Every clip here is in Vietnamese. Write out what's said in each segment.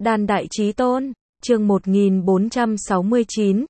Đan Đại Chí Tôn, chương 1469,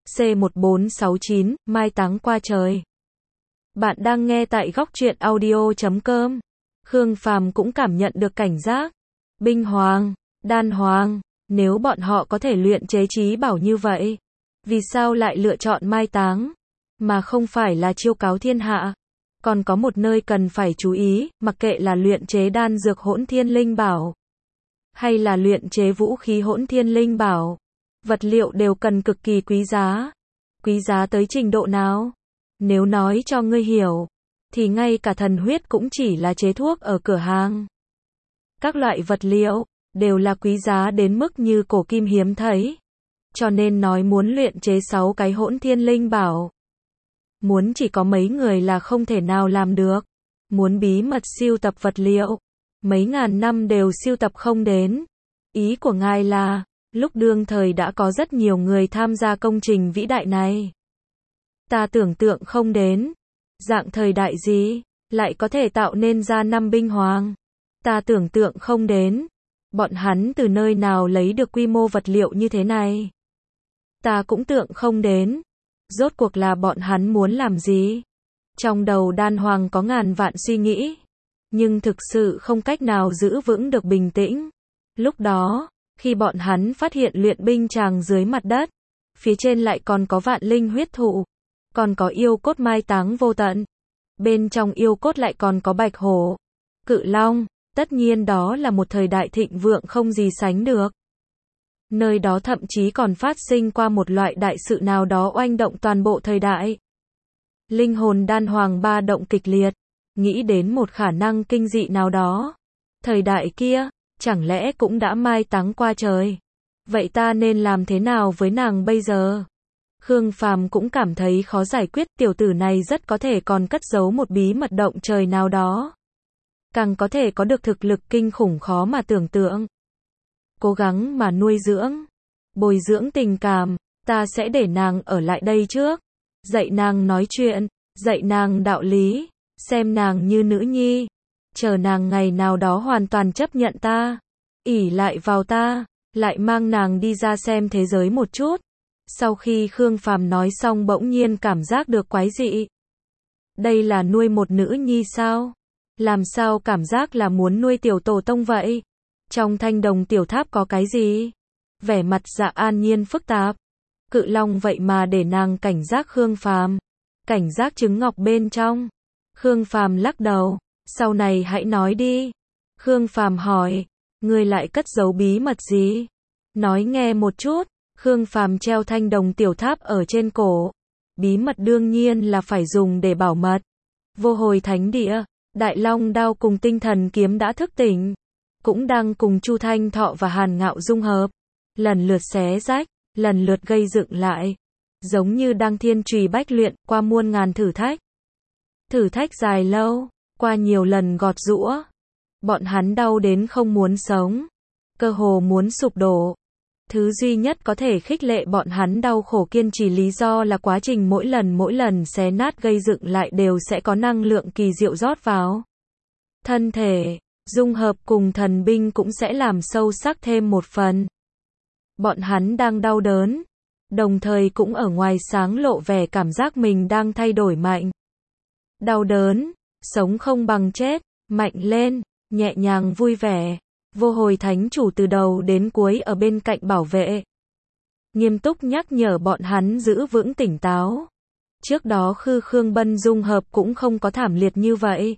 C1469, mai táng qua trời. Bạn đang nghe tại góc truyện audio.com. Khương Phàm cũng cảm nhận được cảnh giác. Binh Hoàng, Đan Hoàng, nếu bọn họ có thể luyện chế trí bảo như vậy, vì sao lại lựa chọn mai táng, mà không phải là chiêu cáo thiên hạ? Còn có một nơi cần phải chú ý, mặc kệ là luyện chế đan dược hỗn thiên linh bảo, hay là luyện chế vũ khí hỗn thiên linh bảo, vật liệu đều cần cực kỳ quý giá. Quý giá tới trình độ nào? Nếu nói cho ngươi hiểu, thì ngay cả thần huyết cũng chỉ là chế thuốc ở cửa hàng. Các loại vật liệu đều là quý giá đến mức như cổ kim hiếm thấy. Cho nên nói muốn luyện chế 6 cái hỗn thiên linh bảo, muốn chỉ có mấy người là không thể nào làm được. Muốn bí mật sưu tập vật liệu, mấy ngàn năm đều sưu tập không đến. Ý của ngài là, lúc đương thời đã có rất nhiều người tham gia công trình vĩ đại này. Ta tưởng tượng không đến, dạng thời đại gì, lại có thể tạo nên ra 5 binh hoàng. Ta tưởng tượng không đến, bọn hắn từ nơi nào lấy được quy mô vật liệu như thế này. Ta cũng tưởng không đến, rốt cuộc là bọn hắn muốn làm gì. Trong đầu Đan Hoàng có ngàn vạn suy nghĩ, nhưng thực sự không cách nào giữ vững được bình tĩnh. Lúc đó, khi bọn hắn phát hiện luyện binh tràng dưới mặt đất, phía trên lại còn có vạn linh huyết thụ, còn có yêu cốt mai táng vô tận. Bên trong yêu cốt lại còn có bạch hổ, cự long, tất nhiên đó là một thời đại thịnh vượng không gì sánh được. Nơi đó thậm chí còn phát sinh qua một loại đại sự nào đó oanh động toàn bộ thời đại. Linh hồn Đan Hoàng ba động kịch liệt, nghĩ đến một khả năng kinh dị nào đó. Thời đại kia, chẳng lẽ cũng đã mai táng qua trời? Vậy ta nên làm thế nào với nàng bây giờ? Khương Phàm cũng cảm thấy khó giải quyết, tiểu tử này rất có thể còn cất giấu một bí mật động trời nào đó. Càng có thể có được thực lực kinh khủng khó mà tưởng tượng. Cố gắng mà nuôi dưỡng, bồi dưỡng tình cảm, ta sẽ để nàng ở lại đây trước. Dạy nàng nói chuyện, dạy nàng đạo lý, xem nàng như nữ nhi. Chờ nàng ngày nào đó hoàn toàn chấp nhận ta, ỷ lại vào ta, lại mang nàng đi ra xem thế giới một chút. Sau khi Khương Phàm nói xong bỗng nhiên cảm giác được quái dị. Đây là nuôi một nữ nhi sao? Làm sao cảm giác là muốn nuôi tiểu tổ tông vậy? Trong Thanh Đồng tiểu tháp có cái gì? Vẻ mặt Dạ An Nhiên phức tạp. Cự long vậy mà để nàng cảnh giác Khương Phàm. Cảnh giác trứng ngọc bên trong. Khương Phàm lắc đầu. Sau này hãy nói đi. Khương Phàm hỏi. Ngươi lại cất giấu bí mật gì? Nói nghe một chút. Khương Phàm treo Thanh Đồng tiểu tháp ở trên cổ. Bí mật đương nhiên là phải dùng để bảo mật. Vô Hồi Thánh Địa, Đại Long đao cùng Tinh Thần kiếm đã thức tỉnh, cũng đang cùng Chu Thanh Thọ và Hàn Ngạo dung hợp, lần lượt xé rách, lần lượt gây dựng lại, giống như đang thiên trùy bách luyện, qua muôn ngàn thử thách. Thử thách dài lâu, qua nhiều lần gọt giũa, bọn hắn đau đến không muốn sống, cơ hồ muốn sụp đổ. Thứ duy nhất có thể khích lệ bọn hắn đau khổ kiên trì lý do là quá trình mỗi lần xé nát gây dựng lại đều sẽ có năng lượng kỳ diệu rót vào thân thể, dung hợp cùng thần binh cũng sẽ làm sâu sắc thêm một phần. Bọn hắn đang đau đớn, đồng thời cũng ở ngoài sáng lộ vẻ cảm giác mình đang thay đổi mạnh. Đau đớn, sống không bằng chết, mạnh lên, nhẹ nhàng vui vẻ. Vô Hồi Thánh Chủ từ đầu đến cuối ở bên cạnh bảo vệ, nghiêm túc nhắc nhở bọn hắn giữ vững tỉnh táo. Trước đó Khương Bân dung hợp cũng không có thảm liệt như vậy,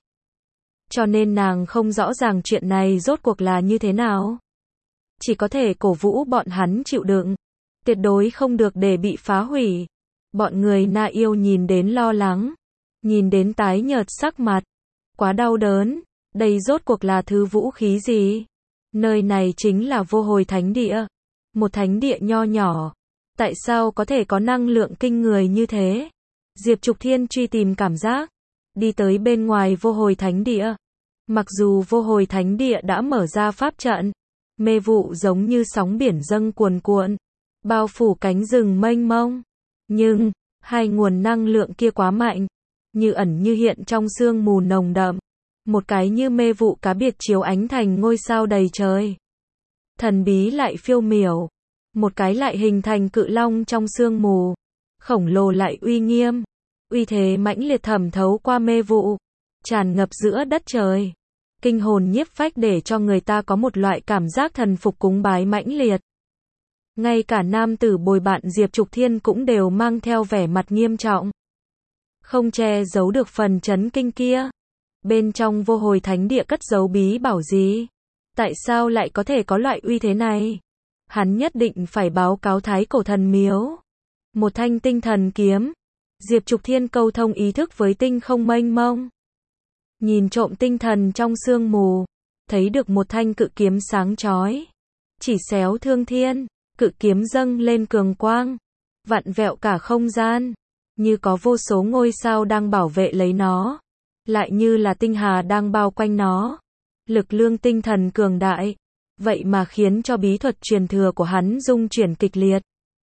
cho nên nàng không rõ ràng chuyện này rốt cuộc là như thế nào. Chỉ có thể cổ vũ bọn hắn chịu đựng, tuyệt đối không được để bị phá hủy. Bọn người Na Yêu nhìn đến lo lắng, nhìn đến tái nhợt sắc mặt, quá đau đớn. Đây rốt cuộc là thứ vũ khí gì? Nơi này chính là Vô Hồi Thánh Địa, một thánh địa nho nhỏ, tại sao có thể có năng lượng kinh người như thế? Diệp Trục Thiên truy tìm cảm giác, đi tới bên ngoài Vô Hồi Thánh Địa. Mặc dù Vô Hồi Thánh Địa đã mở ra pháp trận, mê vụ giống như sóng biển dâng cuồn cuộn, bao phủ cánh rừng mênh mông, nhưng hai nguồn năng lượng kia quá mạnh, như ẩn như hiện trong sương mù nồng đậm. Một cái như mê vụ cá biệt chiếu ánh thành ngôi sao đầy trời. thần bí lại phiêu miểu. Một cái lại hình thành cự long trong sương mù, khổng lồ lại uy nghiêm, uy thế mãnh liệt thẩm thấu qua mê vụ, tràn ngập giữa đất trời, kinh hồn nhiếp phách để cho người ta có một loại cảm giác thần phục cúng bái mãnh liệt. Ngay cả nam tử bồi bạn Diệp Trục Thiên cũng đều mang theo vẻ mặt nghiêm trọng, không che giấu được phần chấn kinh kia. Bên trong Vô Hồi Thánh Địa cất giấu bí bảo gì? Tại sao lại có thể có loại uy thế này? Hắn nhất định phải báo cáo Thái Cổ Thần Miếu. Một thanh tinh thần kiếm. Diệp Trục Thiên câu thông ý thức với tinh không mênh mông. Nhìn trộm tinh thần trong sương mù, thấy được một thanh cự kiếm sáng chói, chỉ xéo thương thiên. Cự kiếm dâng lên cường quang, vặn vẹo cả không gian, như có vô số ngôi sao đang bảo vệ lấy nó, lại như là tinh hà đang bao quanh nó. Lực lượng tinh thần cường đại, vậy mà khiến cho bí thuật truyền thừa của hắn rung chuyển kịch liệt.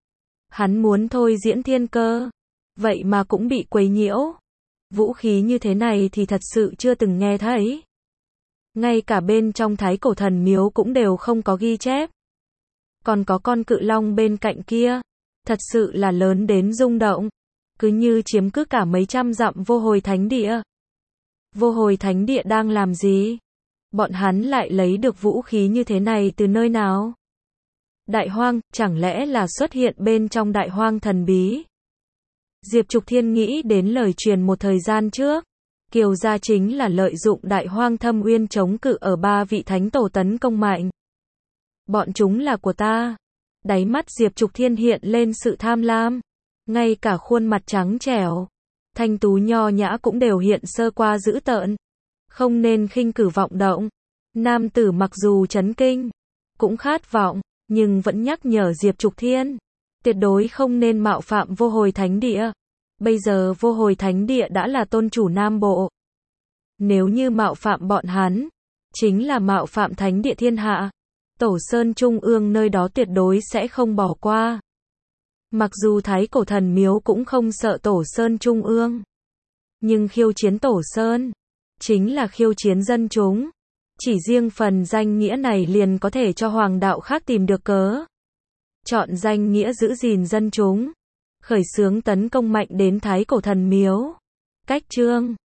Hắn muốn thôi diễn thiên cơ, vậy mà cũng bị quấy nhiễu. Vũ khí như thế này thì thật sự chưa từng nghe thấy. Ngay cả bên trong Thái Cổ Thần Miếu cũng đều không có ghi chép. Còn có con cự long bên cạnh kia, thật sự là lớn đến rung động, cứ như chiếm cứ cả mấy trăm dặm Vô Hồi Thánh Địa. Vô Hồi Thánh Địa đang làm gì? Bọn hắn lại lấy được vũ khí như thế này từ nơi nào? Đại hoang, chẳng lẽ là xuất hiện bên trong đại hoang thần bí? Diệp Trục Thiên nghĩ đến lời truyền một thời gian trước, Kiều gia chính là lợi dụng đại hoang thâm uyên chống cự ở 3 vị thánh tổ tấn công mạnh. Bọn chúng là của ta. Đáy mắt Diệp Trục Thiên hiện lên sự tham lam, ngay cả khuôn mặt trắng trẻo, thanh tú nho nhã cũng đều hiện sơ qua dữ tợn. Không nên khinh cử vọng động. Nam tử mặc dù chấn kinh, cũng khát vọng, nhưng vẫn nhắc nhở Diệp Trục Thiên, tuyệt đối không nên mạo phạm Vô Hồi Thánh Địa. Bây giờ Vô Hồi Thánh Địa đã là tôn chủ Nam Bộ. Nếu như mạo phạm bọn hắn, chính là mạo phạm Thánh Địa thiên hạ. Tổ Sơn Trung ương nơi đó tuyệt đối sẽ không bỏ qua. Mặc dù Thái Cổ Thần Miếu cũng không sợ Tổ Sơn Trung ương, nhưng khiêu chiến Tổ Sơn chính là khiêu chiến dân chúng. Chỉ riêng phần danh nghĩa này liền có thể cho hoàng đạo khác tìm được cớ chọn danh nghĩa giữ gìn dân chúng, khởi xướng tấn công mạnh đến Thái Cổ Thần Miếu. Cách chương